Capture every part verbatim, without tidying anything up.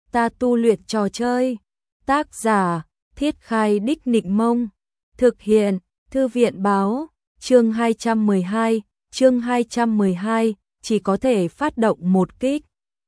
ta tu luyện trò chơi. Tác giả, Thiết Khai Đích Nịnh Mông. Thực hiện, Thư viện báo, chương hai trăm mười hai, chương hai trăm mười hai, chỉ có thể phát động một kích.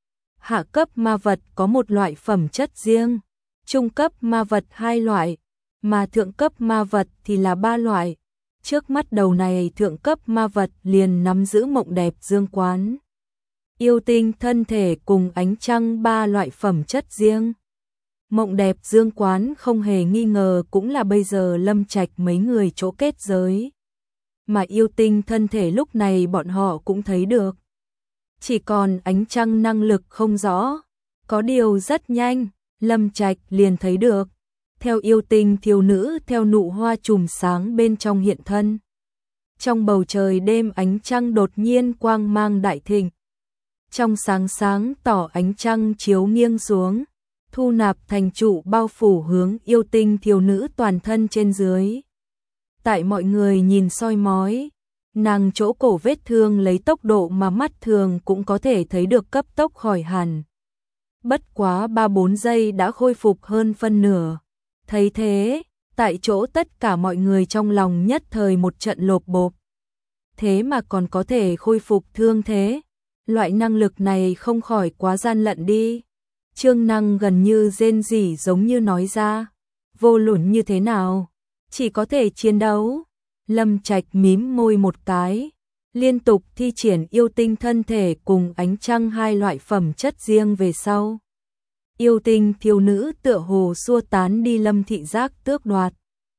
Hạ cấp ma vật có một loại phẩm chất riêng, trung cấp ma vật hai loại, mà thượng cấp ma vật thì là ba loại. Trước mắt đầu này thượng cấp ma vật liền nắm giữ mộng đẹp dương quán, yêu tinh thân thể cùng ánh trăng ba loại phẩm chất riêng. Mộng đẹp dương quán không hề nghi ngờ cũng là bây giờ Lâm Trạch mấy người chỗ kết giới. Mà yêu tinh thân thể lúc này bọn họ cũng thấy được. Chỉ còn ánh trăng năng lực không rõ. Có điều rất nhanh, Lâm Trạch liền thấy được. Theo yêu tinh thiếu nữ theo nụ hoa chùm sáng bên trong hiện thân. Trong bầu trời đêm ánh trăng đột nhiên quang mang đại thịnh. Trong sáng sáng tỏ ánh trăng chiếu nghiêng xuống, thu nạp thành trụ bao phủ hướng yêu tinh thiếu nữ toàn thân trên dưới. Tại mọi người nhìn soi mói, nàng chỗ cổ vết thương lấy tốc độ mà mắt thường cũng có thể thấy được cấp tốc khỏi hẳn. Bất quá ba bốn giây đã khôi phục hơn phân nửa. Thấy thế, tại chỗ tất cả mọi người trong lòng nhất thời một trận lột bột. Thế mà còn có thể khôi phục thương thế. Loại năng lực này không khỏi quá gian lận đi. Trương Năng gần như rên rỉ giống như nói ra. Vô luận như thế nào? Chỉ có thể chiến đấu. Lâm Trạch mím môi một cái. Liên tục thi triển yêu tinh thân thể cùng ánh trăng hai loại phẩm chất riêng về sau. Yêu tinh thiếu nữ tựa hồ xua tán đi Lâm thị giác tước đoạt.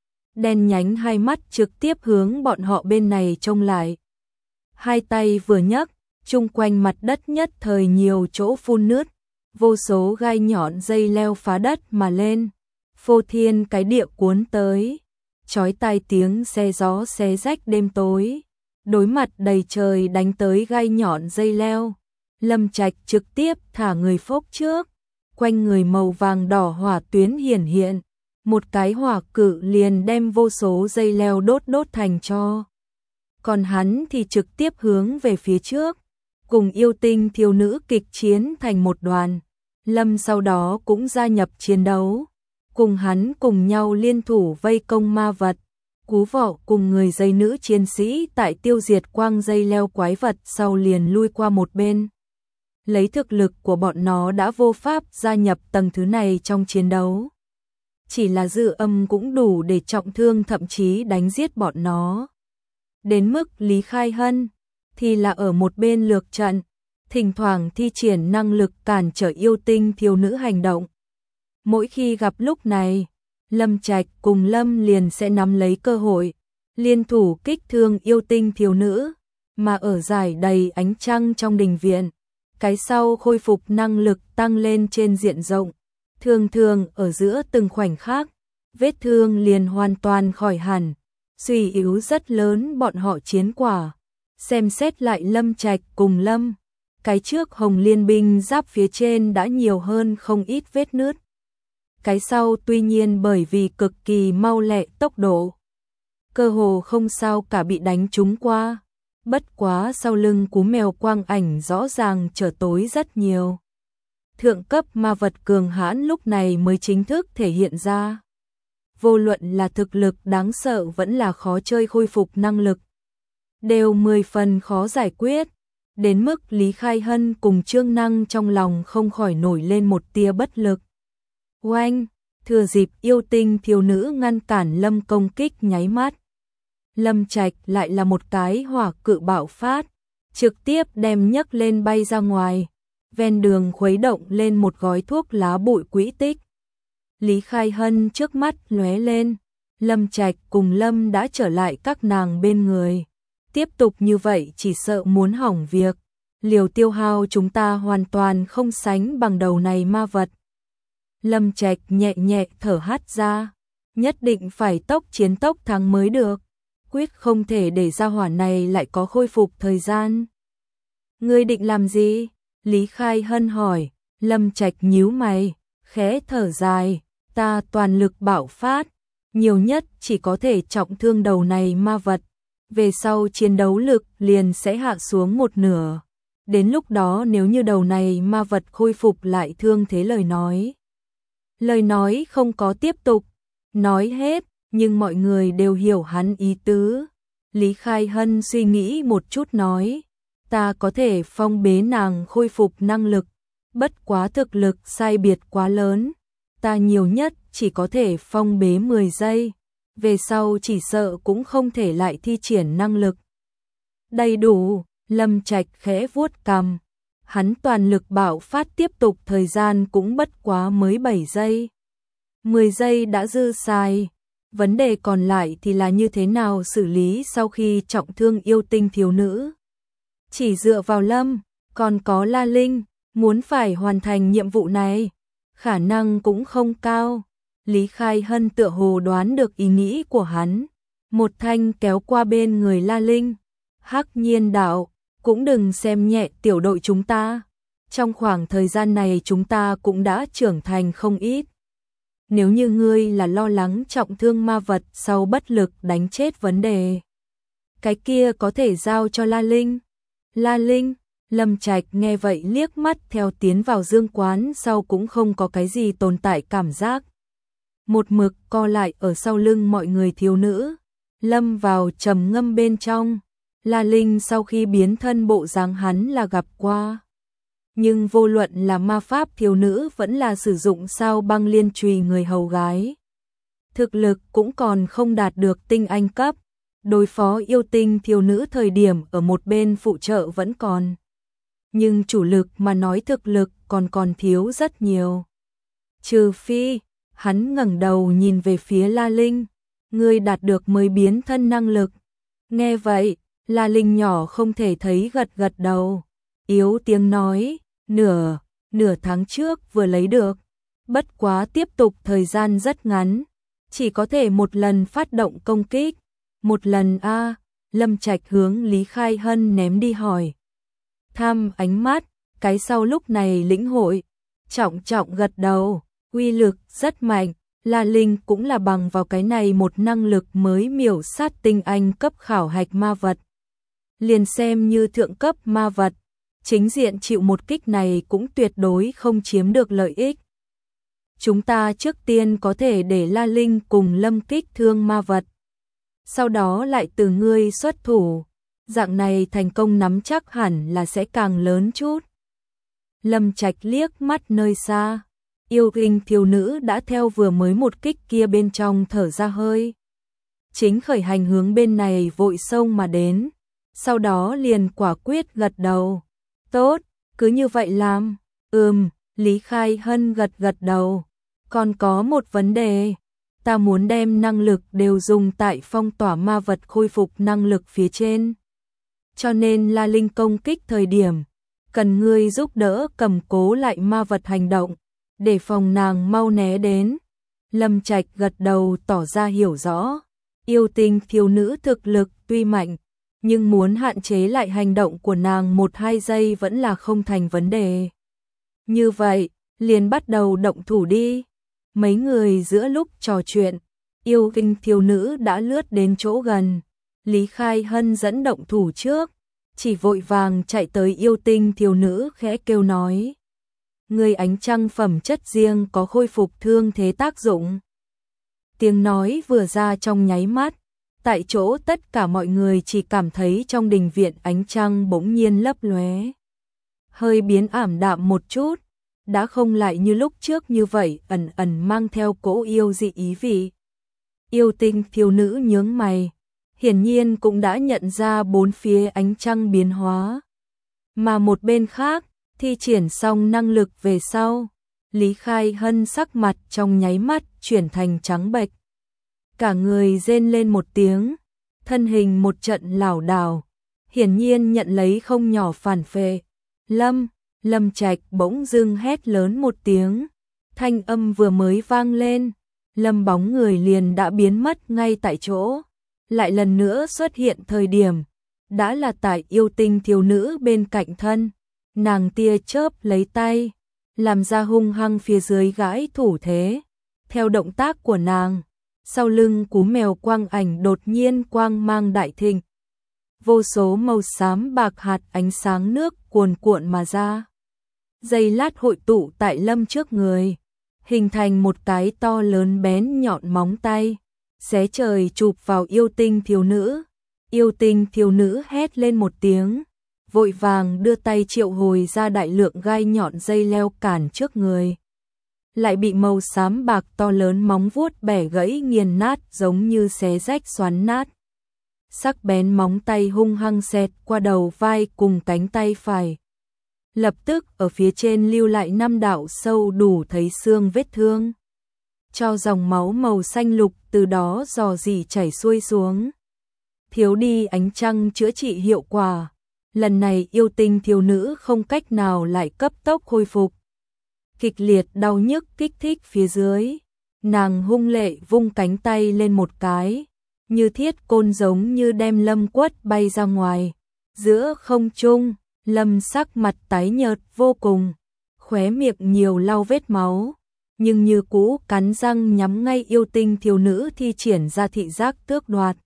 Đen nhánh hai mắt trực tiếp hướng bọn họ bên này trông lại. Hai tay vừa nhấc, chung quanh mặt đất nhất thời nhiều chỗ phun nước. Vô số gai nhọn dây leo phá đất mà lên. Phô thiên cái địa cuốn tới. Chói tai tiếng xe gió xé rách đêm tối. Đối mặt đầy trời đánh tới gai nhọn dây leo. Lâm Trạch trực tiếp thả người phốc trước. Quanh người màu vàng đỏ hỏa tuyến hiển hiện. Một cái hỏa cự liền đem vô số dây leo đốt đốt thành tro. Còn hắn thì trực tiếp hướng về phía trước. Cùng yêu tinh thiếu nữ kịch chiến thành một đoàn. Lâm sau đó cũng gia nhập chiến đấu. Cùng hắn cùng nhau liên thủ vây công ma vật. Cú vọ cùng người dây nữ chiến sĩ tại tiêu diệt quang dây leo quái vật sau liền lui qua một bên. Lấy thực lực của bọn nó đã vô pháp gia nhập tầng thứ này trong chiến đấu. Chỉ là dư âm cũng đủ để trọng thương thậm chí đánh giết bọn nó. Đến mức Lý Khai Hân thì là ở một bên lược trận, thỉnh thoảng thi triển năng lực cản trở yêu tinh thiếu nữ hành động. Mỗi khi gặp lúc này, Lâm Trạch cùng Lâm liền sẽ nắm lấy cơ hội, liên thủ kích thương yêu tinh thiếu nữ, mà ở giải đầy ánh trăng trong đình viện, cái sau khôi phục năng lực tăng lên trên diện rộng, thường thường ở giữa từng khoảnh khắc, vết thương liền hoàn toàn khỏi hẳn, suy yếu rất lớn bọn họ chiến quả. Xem xét lại Lâm Trạch cùng Lâm, cái trước hồng liên binh giáp phía trên đã nhiều hơn không ít vết nứt. Cái sau tuy nhiên bởi vì cực kỳ mau lẹ tốc độ, cơ hồ không sao cả bị đánh trúng qua. Bất quá sau lưng cú mèo quang ảnh rõ ràng trở tối rất nhiều. Thượng cấp ma vật cường hãn lúc này mới chính thức thể hiện ra. Vô luận là thực lực đáng sợ vẫn là khó chơi khôi phục năng lực. Đều mười phần khó giải quyết. Đến mức Lý Khai Hân cùng Trương Năng trong lòng không khỏi nổi lên một tia bất lực. Oanh, thừa dịp yêu tinh thiếu nữ ngăn cản Lâm công kích nháy mắt. Lâm Trạch lại là một cái hỏa cự bạo phát, trực tiếp đem nhấc lên bay ra ngoài, ven đường khuấy động lên một gói thuốc lá bụi quỹ tích. Lý Khai Hân trước mắt lóe lên, Lâm Trạch cùng Lâm đã trở lại các nàng bên người. Tiếp tục như vậy chỉ sợ muốn hỏng việc, liều tiêu hao chúng ta hoàn toàn không sánh bằng đầu này ma vật. Lâm Trạch nhẹ nhẹ thở hắt ra, nhất định phải tốc chiến tốc thắng mới được. Quyết không thể để ra hỏa này lại có khôi phục thời gian. Ngươi định làm gì? Lý Khai Hân hỏi. Lâm Trạch nhíu mày, khẽ thở dài. Ta toàn lực bạo phát, nhiều nhất chỉ có thể trọng thương đầu này ma vật. Về sau chiến đấu lực liền sẽ hạ xuống một nửa. Đến lúc đó nếu như đầu này ma vật khôi phục lại thương thế lời nói. Lời nói không có tiếp tục, nói hết, nhưng mọi người đều hiểu hắn ý tứ. Lý Khai Hân suy nghĩ một chút nói, ta có thể phong bế nàng khôi phục năng lực, bất quá thực lực sai biệt quá lớn, ta nhiều nhất chỉ có thể phong bế mười giây, về sau chỉ sợ cũng không thể lại thi triển năng lực. Đầy đủ, Lâm Trạch khẽ vuốt cằm, hắn toàn lực bạo phát tiếp tục thời gian cũng bất quá mới bảy giây. mười giây đã dư xài, vấn đề còn lại thì là như thế nào xử lý sau khi trọng thương yêu tinh thiếu nữ. Chỉ dựa vào Lâm, còn có La Linh, muốn phải hoàn thành nhiệm vụ này, khả năng cũng không cao. Lý Khai Hân tựa hồ đoán được ý nghĩ của hắn, một thanh kéo qua bên người La Linh. Hắc Nhiên đạo, cũng đừng xem nhẹ tiểu đội chúng ta. Trong khoảng thời gian này chúng ta cũng đã trưởng thành không ít. Nếu như ngươi là lo lắng trọng thương ma vật sau bất lực đánh chết vấn đề, cái kia có thể giao cho La Linh. La Linh, Lâm Trạch nghe vậy liếc mắt theo tiến vào dương quán sau cũng không có cái gì tồn tại cảm giác. Một mực co lại ở sau lưng mọi người thiếu nữ, lâm vào trầm ngâm bên trong. La Linh sau khi biến thân bộ dáng hắn là gặp qua. Nhưng vô luận là ma pháp thiếu nữ vẫn là sử dụng sao băng liên chùy người hầu gái. Thực lực cũng còn không đạt được tinh anh cấp, đối phó yêu tinh thiếu nữ thời điểm ở một bên phụ trợ vẫn còn. Nhưng chủ lực mà nói thực lực còn còn thiếu rất nhiều. Trừ phi, hắn ngẩng đầu nhìn về phía La Linh, ngươi đạt được mới biến thân năng lực. Nghe vậy, La Linh nhỏ không thể thấy gật gật đầu, yếu tiếng nói, nửa, nửa tháng trước vừa lấy được, bất quá tiếp tục thời gian rất ngắn, chỉ có thể một lần phát động công kích, một lần a. Lâm Trạch hướng Lý Khai Hân ném đi hỏi. Tham ánh mắt, cái sau lúc này lĩnh hội, trọng trọng gật đầu, uy lực rất mạnh, La Linh cũng là bằng vào cái này một năng lực mới miểu sát tinh anh cấp khảo hạch ma vật. Liền xem như thượng cấp ma vật, chính diện chịu một kích này cũng tuyệt đối không chiếm được lợi ích. Chúng ta trước tiên có thể để La Linh cùng Lâm kích thương ma vật, sau đó lại từ ngươi xuất thủ, dạng này thành công nắm chắc hẳn là sẽ càng lớn chút. Lâm Trạch liếc mắt nơi xa, yêu tinh thiếu nữ đã theo vừa mới một kích kia bên trong thở ra hơi. Chính khởi hành hướng bên này vội xông mà đến, sau đó liền quả quyết gật đầu. Tốt, cứ như vậy làm. Ừm, Lý Khai Hân gật gật đầu. Còn có một vấn đề, ta muốn đem năng lực đều dùng tại phong tỏa ma vật khôi phục năng lực phía trên. Cho nên La Linh công kích thời điểm, cần ngươi giúp đỡ cầm cố lại ma vật hành động, để phòng nàng mau né đến. Lâm Trạch gật đầu tỏ ra hiểu rõ, yêu tinh thiếu nữ thực lực tuy mạnh, nhưng muốn hạn chế lại hành động của nàng một hai giây vẫn là không thành vấn đề. Như vậy, liền bắt đầu động thủ đi. Mấy người giữa lúc trò chuyện, yêu tinh thiếu nữ đã lướt đến chỗ gần. Lý Khai Hân dẫn động thủ trước, chỉ vội vàng chạy tới yêu tinh thiếu nữ khẽ kêu nói. Người ánh trăng phẩm chất riêng có khôi phục thương thế tác dụng. Tiếng nói vừa ra trong nháy mắt, tại chỗ tất cả mọi người chỉ cảm thấy trong đình viện ánh trăng bỗng nhiên lấp lóe, hơi biến ảm đạm một chút, đã không lại như lúc trước như vậy ẩn ẩn mang theo cỗ yêu dị ý vị. Yêu tinh thiếu nữ nhướng mày, hiển nhiên cũng đã nhận ra bốn phía ánh trăng biến hóa. Mà một bên khác, thi triển xong năng lực về sau, Lý Khai Hân sắc mặt trong nháy mắt chuyển thành trắng bệch. Cả người rên lên một tiếng, thân hình một trận lảo đảo, hiển nhiên nhận lấy không nhỏ phản phệ. Lâm, Lâm Trạch bỗng dưng hét lớn một tiếng, thanh âm vừa mới vang lên, Lâm bóng người liền đã biến mất ngay tại chỗ, lại lần nữa xuất hiện thời điểm, đã là tại yêu tinh thiếu nữ bên cạnh thân, nàng tia chớp lấy tay, làm ra hung hăng phía dưới gãi thủ thế, theo động tác của nàng. Sau lưng cú mèo quang ảnh đột nhiên quang mang đại thịnh. vô số màu xám bạc hạt ánh sáng nước cuồn cuộn mà ra. Giây lát hội tụ tại Lâm trước người, hình thành một cái to lớn bén nhọn móng tay, xé trời chụp vào yêu tinh thiếu nữ. Yêu tinh thiếu nữ hét lên một tiếng, vội vàng đưa tay triệu hồi ra đại lượng gai nhọn dây leo cản trước người. Lại bị màu xám bạc to lớn móng vuốt bẻ gãy nghiền nát giống như xé rách xoắn nát. Sắc bén móng tay hung hăng xẹt qua đầu vai cùng cánh tay phải. Lập tức ở phía trên lưu lại năm đạo sâu đủ thấy xương vết thương. Cho dòng máu màu xanh lục từ đó rò rỉ chảy xuôi xuống. Thiếu đi ánh trăng chữa trị hiệu quả. Lần này yêu tinh thiếu nữ không cách nào lại cấp tốc khôi phục. Kịch liệt đau nhức kích thích phía dưới. Nàng hung lệ vung cánh tay lên một cái. Như thiết côn giống như đem Lâm quất bay ra ngoài. Giữa không trung, Lâm sắc mặt tái nhợt vô cùng. Khóe miệng nhiều lau vết máu. Nhưng như cũ cắn răng nhắm ngay yêu tinh thiếu nữ thi triển ra thị giác tước đoạt.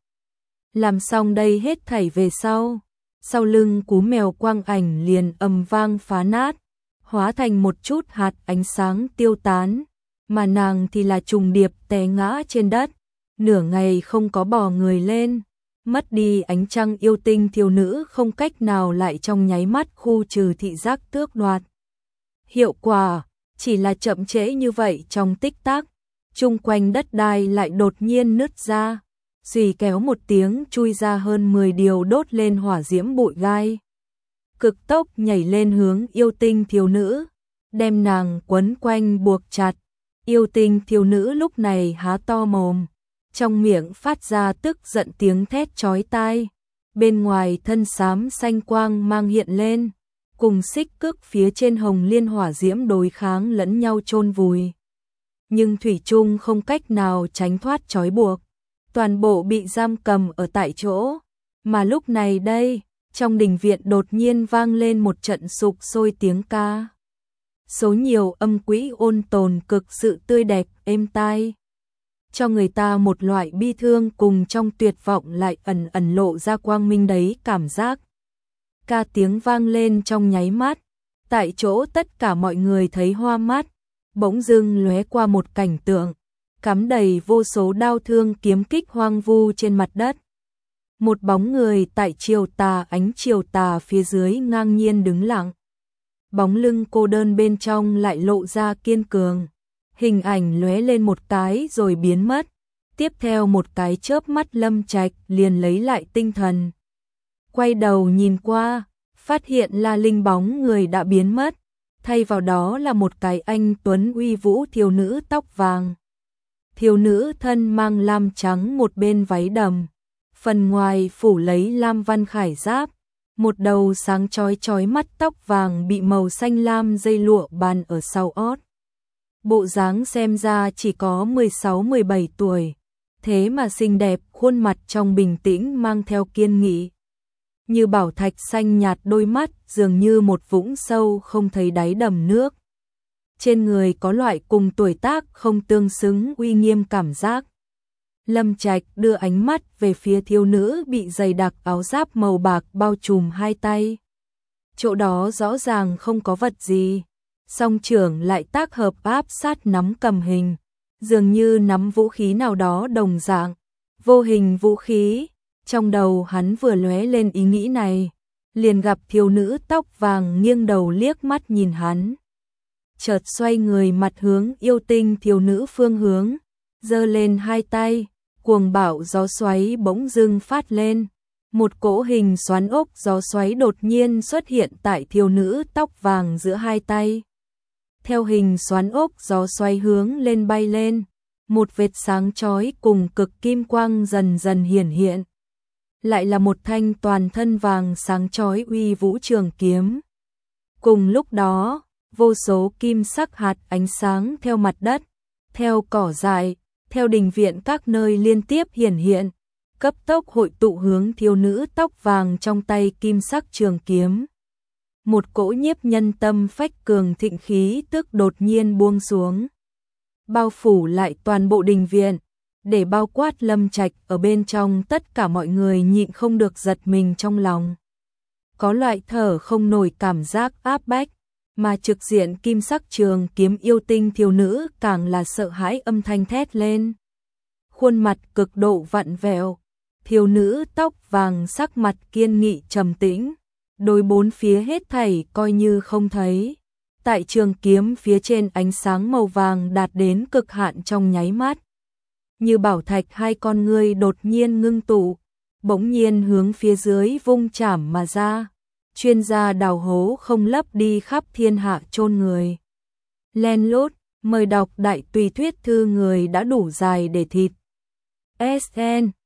Làm xong đây hết thảy về sau. Sau lưng cú mèo quang ảnh liền ầm vang phá nát. Hóa thành một chút hạt ánh sáng tiêu tán. Mà nàng thì là trùng điệp té ngã trên đất. Nửa ngày không có bò người lên. Mất đi ánh trăng yêu tinh thiếu nữ không cách nào lại trong nháy mắt khu trừ thị giác tước đoạt. Hiệu quả chỉ là chậm trễ như vậy trong tích tắc. Chung quanh đất đai lại đột nhiên nứt ra. Xùy kéo một tiếng chui ra hơn mười điều đốt lên hỏa diễm bụi gai. Cực tốc nhảy lên hướng yêu tinh thiếu nữ. Đem nàng quấn quanh buộc chặt. Yêu tinh thiếu nữ lúc này há to mồm. Trong miệng phát ra tức giận tiếng thét chói tai. Bên ngoài thân xám xanh quang mang hiện lên. Cùng xích cước phía trên hồng liên hỏa diễm đối kháng lẫn nhau chôn vùi. Nhưng thủy chung không cách nào tránh thoát trói buộc. Toàn bộ bị giam cầm ở tại chỗ. Mà lúc này đây, trong đình viện đột nhiên vang lên một trận sục sôi tiếng ca. Số nhiều âm quỹ ôn tồn cực sự tươi đẹp, êm tai. Cho người ta một loại bi thương cùng trong tuyệt vọng lại ẩn ẩn lộ ra quang minh đấy cảm giác. Ca tiếng vang lên trong nháy mắt. Tại chỗ tất cả mọi người thấy hoa mắt. Bỗng dưng lóe qua một cảnh tượng. Cắm đầy vô số đao thương kiếm kích hoang vu trên mặt đất. Một bóng người tại chiều tà ánh chiều tà phía dưới ngang nhiên đứng lặng. Bóng lưng cô đơn bên trong lại lộ ra kiên cường. Hình ảnh lóe lên một cái rồi biến mất. Tiếp theo một cái chớp mắt Lâm Trạch liền lấy lại tinh thần. Quay đầu nhìn qua, phát hiện là linh bóng người đã biến mất. Thay vào đó là một cái anh tuấn uy vũ thiếu nữ tóc vàng. Thiếu nữ thân mang lam trắng một bên váy đầm. Phần ngoài phủ lấy lam văn khải giáp. Một đầu sáng chói chói mắt tóc vàng bị màu xanh lam dây lụa bàn ở sau ót. Bộ dáng xem ra chỉ có mười sáu mười bảy tuổi. Thế mà xinh đẹp, khuôn mặt trong bình tĩnh mang theo kiên nghị. Như bảo thạch xanh nhạt đôi mắt dường như một vũng sâu không thấy đáy đầm nước. Trên người có loại cùng tuổi tác không tương xứng uy nghiêm cảm giác. Lâm Trạch đưa ánh mắt về phía thiếu nữ bị dày đặc áo giáp màu bạc bao trùm hai tay. Chỗ đó rõ ràng không có vật gì. Song trưởng lại tác hợp áp sát nắm cầm hình. Dường như nắm vũ khí nào đó đồng dạng. Vô hình vũ khí. Trong đầu hắn vừa lóe lên ý nghĩ này. Liền gặp thiếu nữ tóc vàng nghiêng đầu liếc mắt nhìn hắn. Chợt xoay người mặt hướng yêu tinh thiếu nữ phương hướng. Giơ lên hai tay. Cuồng bạo gió xoáy bỗng dưng phát lên. Một cỗ hình xoắn ốc gió xoáy đột nhiên xuất hiện tại thiếu nữ tóc vàng giữa hai tay. Theo hình xoắn ốc gió xoáy hướng lên bay lên. Một vệt sáng chói cùng cực kim quang dần dần hiển hiện. Lại là một thanh toàn thân vàng sáng chói uy vũ trường kiếm. Cùng lúc đó, vô số kim sắc hạt ánh sáng theo mặt đất, theo cỏ dại, theo đình viện các nơi liên tiếp hiển hiện, cấp tốc hội tụ hướng thiếu nữ tóc vàng trong tay kim sắc trường kiếm. Một cỗ nhiếp nhân tâm phách cường thịnh khí tức đột nhiên buông xuống. Bao phủ lại toàn bộ đình viện, để bao quát Lâm Trạch ở bên trong, tất cả mọi người nhịn không được giật mình trong lòng. Có loại thở không nổi cảm giác áp bách, mà trực diện kim sắc trường kiếm yêu tinh thiếu nữ càng là sợ hãi âm thanh thét lên. Khuôn mặt cực độ vặn vẹo, thiếu nữ tóc vàng sắc mặt kiên nghị trầm tĩnh, đối bốn phía hết thảy coi như không thấy. Tại trường kiếm phía trên ánh sáng màu vàng đạt đến cực hạn trong nháy mắt. Như bảo thạch hai con ngươi đột nhiên ngưng tụ, bỗng nhiên hướng phía dưới vung chảm mà ra. Chuyên gia đào hố không lấp đi khắp thiên hạ chôn người. Len lút, mời đọc đại tùy thuyết thư người đã đủ dài để thịt. ét en